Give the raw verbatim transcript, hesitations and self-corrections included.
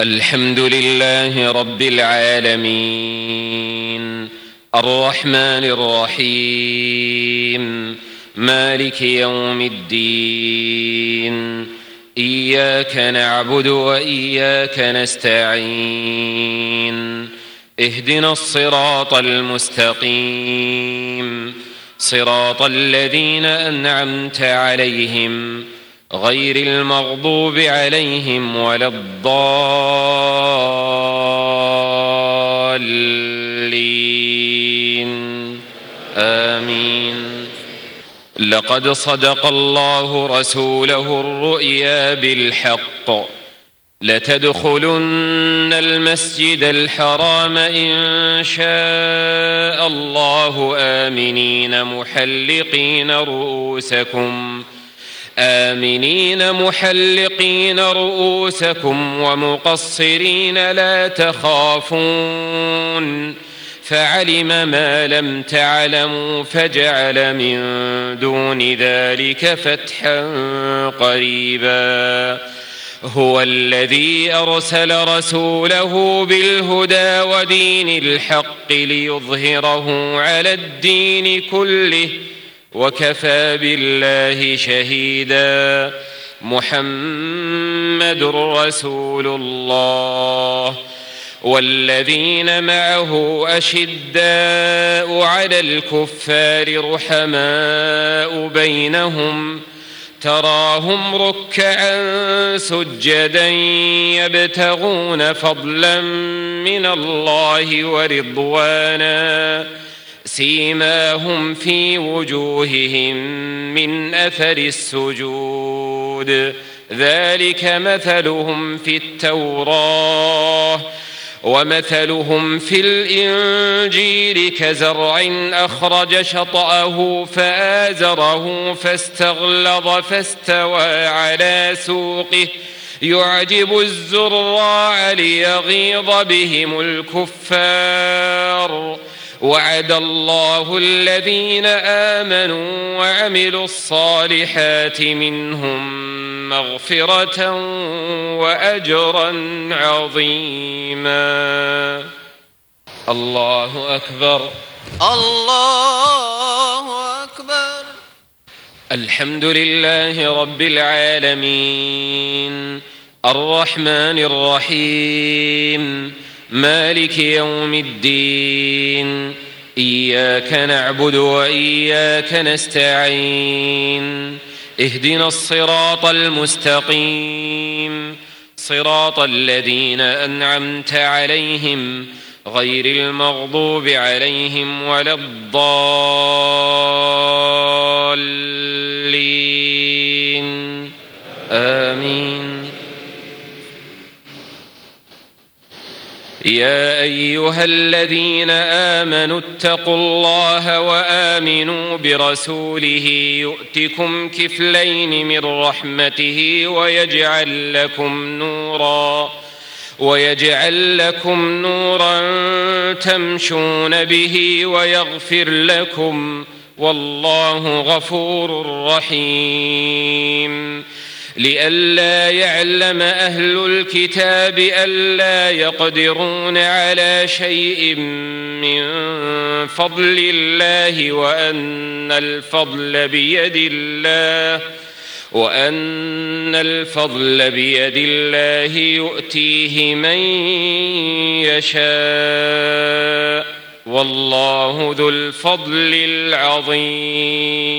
الحمد لله رب العالمين، الرحمن الرحيم، مالك يوم الدين. إياك نعبد وإياك نستعين. اهدنا الصراط المستقيم، صراط الذين أنعمت عليهم غير المغضوب عليهم ولا الضالين. آمين. لقد صدق الله رسوله الرؤيا بالحق، لتدخلن المسجد الحرام إن شاء الله آمنين محلقين رؤوسكم آمنين محلقين رؤوسكم ومقصرين لا تخافون، فعلم ما لم تعلموا فجعل من دون ذلك فتحا قريبا. هو الذي أرسل رسوله بالهدى ودين الحق ليظهره على الدين كله، وكفى بالله شهيدا. محمد رسول الله، والذين معه أشداء على الكفار رحماء بينهم، تراهم ركعا سجدا يبتغون فضلا من الله ورضوانا، سيماهم في وجوههم من أثر السجود، ذلك مثلهم في التوراة ومثلهم في الإنجيل كزرع أخرج شطأه فآزره فاستغلظ فاستوى على سوقه يعجب الزراع ليغيظ بهم الكفار. وعد الله الذين آمنوا وعملوا الصالحات منهم مغفرة وأجرا عظيما. الله أكبر. الله أكبر. الحمد لله رب العالمين، الرحمن الرحيم، مالك يوم الدين. إياك نعبد وإياك نستعين. اهدنا الصراط المستقيم، صراط الذين أنعمت عليهم غير المغضوب عليهم ولا الضالين. آمين. يا أيها الذين آمنوا اتقوا الله وآمنوا برسوله يؤتكم كفلين من رحمته ويجعل لكم نورا ويجعل لكم نورا تمشون به ويغفر لكم، والله غفور رحيم. لئلا يعلم أهل الكتاب ألا يقدرون على شيء من فضل الله وأن الفضل بيد الله وأن الفضل بيد الله يؤتيه من يشاء، والله ذو الفضل العظيم.